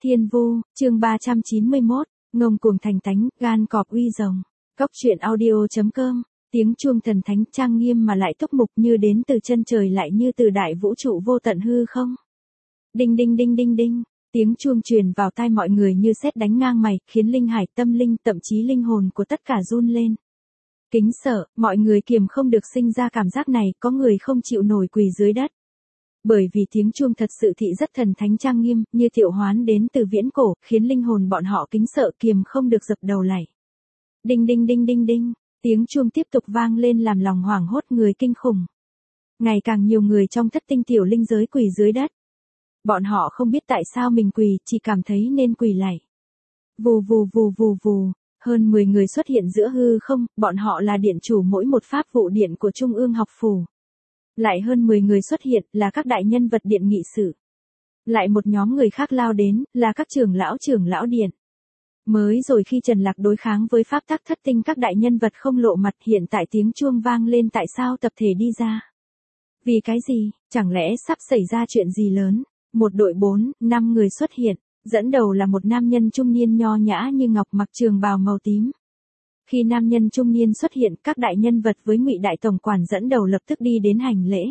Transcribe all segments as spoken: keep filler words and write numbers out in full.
Thiên Vu, chương ba trăm chín mươi mốt, ngông cuồng thành tánh, gan cọp uy rồng. Cốc truyện audio chấm com, tiếng chuông thần thánh trang nghiêm mà lại túc mục như đến từ chân trời lại như từ đại vũ trụ vô tận hư không. Đinh đinh đinh đinh đinh, tiếng chuông truyền vào tai mọi người như sét đánh ngang mày, khiến linh hải, tâm linh, thậm chí linh hồn của tất cả run lên. Kính sợ, mọi người kiềm không được sinh ra cảm giác này, có người không chịu nổi quỳ dưới đất. Bởi vì tiếng chuông thật sự thị rất thần thánh trang nghiêm, như triệu hoán đến từ viễn cổ, khiến linh hồn bọn họ kính sợ kiềm không được dập đầu lạy. Đinh đinh đinh đinh đinh, tiếng chuông tiếp tục vang lên làm lòng hoảng hốt người kinh khủng. Ngày càng nhiều người trong thất tinh tiểu linh giới quỳ dưới đất. Bọn họ không biết tại sao mình quỳ, chỉ cảm thấy nên quỳ lạy. Vù vù vù vù vù, hơn mười người xuất hiện giữa hư không, bọn họ là điện chủ mỗi một pháp vụ điện của Trung ương học phủ. Lại hơn mười người xuất hiện là các đại nhân vật điện nghị sự. Lại một nhóm người khác lao đến là các trưởng lão trưởng lão điện. Mới rồi khi Trần Lạc đối kháng với pháp tắc thất tinh các đại nhân vật không lộ mặt, hiện tại tiếng chuông vang lên tại sao tập thể đi ra. Vì cái gì, chẳng lẽ sắp xảy ra chuyện gì lớn? Một đội bốn, năm người xuất hiện, dẫn đầu là một nam nhân trung niên nho nhã như ngọc mặc trường bào màu tím. Khi nam nhân trung niên xuất hiện, các đại nhân vật với Ngụy đại tổng quản dẫn đầu lập tức đi đến hành lễ.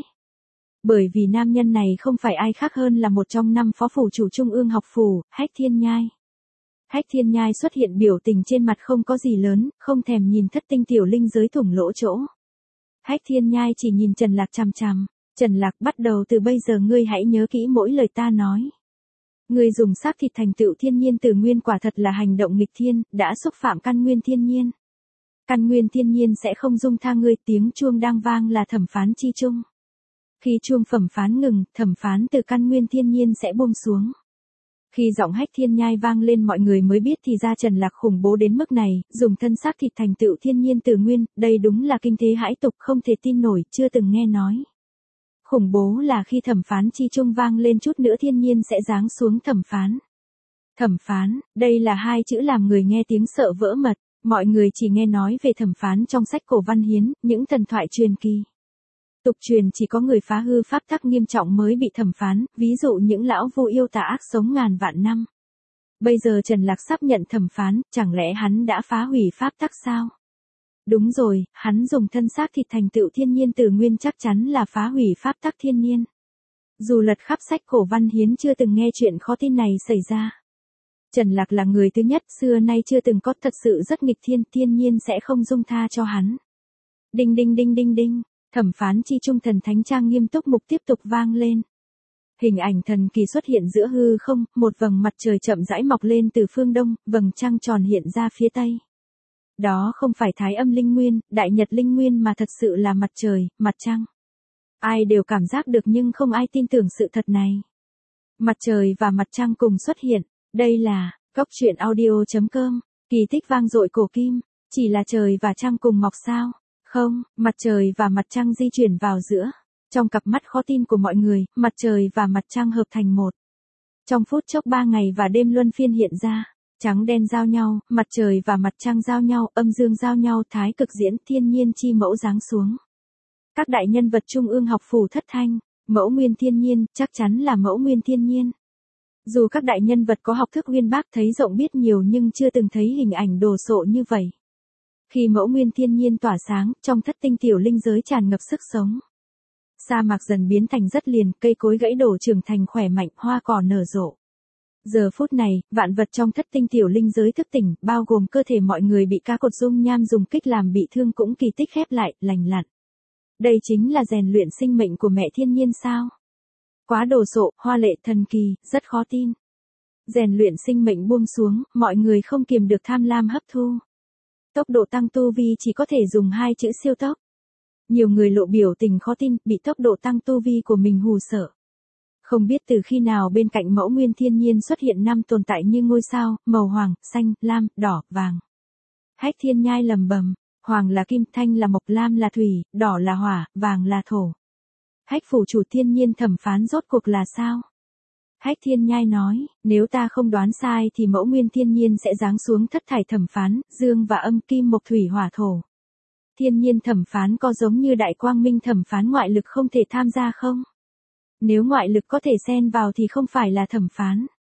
Bởi vì nam nhân này không phải ai khác hơn là một trong năm phó phủ chủ Trung ương học phủ, Hách Thiên Nhai. Hách Thiên Nhai xuất hiện biểu tình trên mặt không có gì lớn, không thèm nhìn thất tinh tiểu linh giới thủng lỗ chỗ. Hách Thiên Nhai chỉ nhìn Trần Lạc chằm chằm. Trần Lạc, bắt đầu từ bây giờ ngươi hãy nhớ kỹ mỗi lời ta nói. Ngươi dùng xác thịt thành tựu thiên nhiên từ nguyên quả thật là hành động nghịch thiên, đã xúc phạm căn nguyên thiên nhiên. Căn nguyên thiên nhiên sẽ không dung tha ngươi. Tiếng chuông đang vang là thẩm phán chi chung. Khi chuông phẩm phán ngừng, thẩm phán từ căn nguyên thiên nhiên sẽ buông xuống. Khi giọng Hách Thiên Nhai vang lên mọi người mới biết thì ra Trần Lạc khủng bố đến mức này, dùng thân xác thịt thành tựu thiên nhiên từ nguyên, đây đúng là kinh thế hãi tục không thể tin nổi, chưa từng nghe nói. Khủng bố là khi thẩm phán chi chung vang lên chút nữa thiên nhiên sẽ giáng xuống thẩm phán. Thẩm phán, đây là hai chữ làm người nghe tiếng sợ vỡ mật, mọi người chỉ nghe nói về thẩm phán trong sách cổ văn hiến, những thần thoại truyền kỳ. Tục truyền chỉ có người phá hư pháp tắc nghiêm trọng mới bị thẩm phán, ví dụ những lão vu yêu tà ác sống ngàn vạn năm. Bây giờ Trần Lạc sắp nhận thẩm phán, chẳng lẽ hắn đã phá hủy pháp tắc sao? Đúng rồi, hắn dùng thân xác thịt thành tựu thiên nhiên từ nguyên chắc chắn là phá hủy pháp tắc thiên nhiên. Dù lật khắp sách cổ văn hiến chưa từng nghe chuyện khó tin này xảy ra. Trần Lạc là người thứ nhất xưa nay chưa từng có, thật sự rất nghịch thiên, thiên nhiên sẽ không dung tha cho hắn. Đinh đinh đinh đinh đinh, thẩm phán chi trung thần thánh trang nghiêm túc mục tiếp tục vang lên. Hình ảnh thần kỳ xuất hiện giữa hư không, một vầng mặt trời chậm rãi mọc lên từ phương đông, vầng trăng tròn hiện ra phía tây. Đó không phải thái âm linh nguyên, đại nhật linh nguyên mà thật sự là mặt trời, mặt trăng. Ai đều cảm giác được nhưng không ai tin tưởng sự thật này. Mặt trời và mặt trăng cùng xuất hiện, đây là, cốc truyện audio chấm com, kỳ tích vang dội cổ kim, chỉ là trời và trăng cùng mọc sao? Không, mặt trời và mặt trăng di chuyển vào giữa. Trong cặp mắt khó tin của mọi người, mặt trời và mặt trăng hợp thành một. Trong phút chốc ba ngày và đêm luân phiên hiện ra. Trắng đen giao nhau, mặt trời và mặt trăng giao nhau, âm dương giao nhau, thái cực diễn, thiên nhiên chi mẫu giáng xuống. Các đại nhân vật Trung ương học phủ thất thanh, mẫu nguyên thiên nhiên, chắc chắn là mẫu nguyên thiên nhiên. Dù các đại nhân vật có học thức uyên bác thấy rộng biết nhiều nhưng chưa từng thấy hình ảnh đồ sộ như vậy. Khi mẫu nguyên thiên nhiên tỏa sáng, trong thất tinh tiểu linh giới tràn ngập sức sống. Sa mạc dần biến thành đất liền, cây cối gãy đổ trưởng thành khỏe mạnh, hoa cỏ nở rộ. Giờ phút này, vạn vật trong thất tinh tiểu linh giới thức tỉnh, bao gồm cơ thể mọi người bị cá cột dung nham dùng kích làm bị thương cũng kỳ tích khép lại, lành lặn. Đây chính là rèn luyện sinh mệnh của mẹ thiên nhiên sao? Quá đồ sộ, hoa lệ thần kỳ, rất khó tin. Rèn luyện sinh mệnh buông xuống, mọi người không kiềm được tham lam hấp thu. Tốc độ tăng tu vi chỉ có thể dùng hai chữ siêu tốc. Nhiều người lộ biểu tình khó tin, bị tốc độ tăng tu vi của mình hù sợ. Không biết từ khi nào bên cạnh mẫu nguyên thiên nhiên xuất hiện năm tồn tại như ngôi sao, màu hoàng, xanh, lam, đỏ, vàng. Hách Thiên Nhai lầm bầm, hoàng là kim, thanh là mộc, lam là thủy, đỏ là hỏa, vàng là thổ. Hách phủ chủ thiên nhiên thẩm phán rốt cuộc là sao? Hách Thiên Nhai nói, nếu ta không đoán sai thì mẫu nguyên thiên nhiên sẽ giáng xuống thất thải thẩm phán, dương và âm kim mộc thủy hỏa thổ. Thiên nhiên thẩm phán có giống như đại quang minh thẩm phán ngoại lực không thể tham gia không? Nếu ngoại lực có thể xen vào thì không phải là thẩm phán.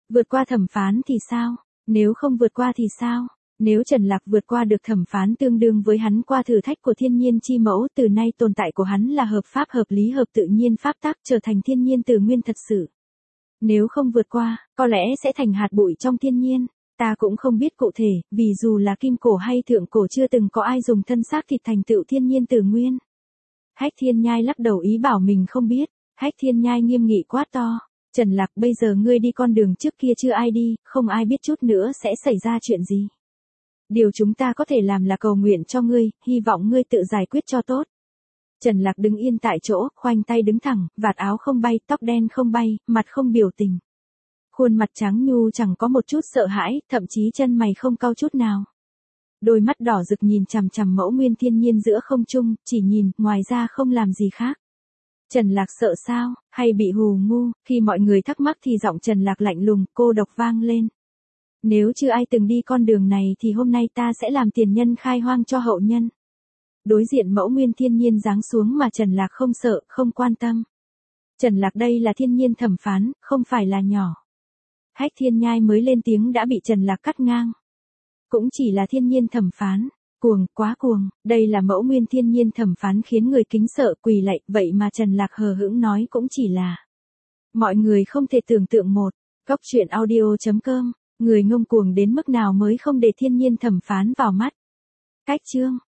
Vượt qua thẩm phán thì sao? Nếu không vượt qua thì sao? Nếu Trần Lạc vượt qua được thẩm phán tương đương với hắn qua thử thách của thiên nhiên chi mẫu, từ nay tồn tại của hắn là hợp pháp hợp lý hợp tự nhiên pháp tắc, trở thành thiên nhiên từ nguyên thật sự. Nếu không vượt qua, có lẽ sẽ thành hạt bụi trong thiên nhiên. Ta cũng không biết cụ thể, vì dù là kim cổ hay thượng cổ chưa từng có ai dùng thân xác thịt thành tựu thiên nhiên từ nguyên. Hách Thiên Nhai lắc đầu ý bảo mình không biết. Hách Thiên Nhai nghiêm nghị quát to. Trần Lạc, bây giờ ngươi đi con đường trước kia chưa ai đi, không ai biết chút nữa sẽ xảy ra chuyện gì. Điều chúng ta có thể làm là cầu nguyện cho ngươi, hy vọng ngươi tự giải quyết cho tốt. Trần Lạc đứng yên tại chỗ, khoanh tay đứng thẳng, vạt áo không bay, tóc đen không bay, mặt không biểu tình. Khuôn mặt trắng nhu chẳng có một chút sợ hãi, thậm chí chân mày không cau chút nào. Đôi mắt đỏ rực nhìn chằm chằm mẫu nguyên thiên nhiên giữa không trung, chỉ nhìn, ngoài ra không làm gì khác. Trần Lạc sợ sao, hay bị hù ngu, khi mọi người thắc mắc thì giọng Trần Lạc lạnh lùng, cô độc vang lên. Nếu chưa ai từng đi con đường này thì hôm nay ta sẽ làm tiền nhân khai hoang cho hậu nhân. Đối diện mẫu nguyên thiên nhiên giáng xuống mà Trần Lạc không sợ, không quan tâm. Trần Lạc đây là thiên nhiên thẩm phán, không phải là nhỏ. Hách Thiên Nhai mới lên tiếng đã bị Trần Lạc cắt ngang. Cũng chỉ là thiên nhiên thẩm phán, cuồng, quá cuồng, đây là mẫu nguyên thiên nhiên thẩm phán khiến người kính sợ quỳ lạy, vậy mà Trần Lạc hờ hững nói cũng chỉ là. Mọi người không thể tưởng tượng một, Cốc truyện audio chấm com, người ngông cuồng đến mức nào mới không để thiên nhiên thẩm phán vào mắt. Cách chương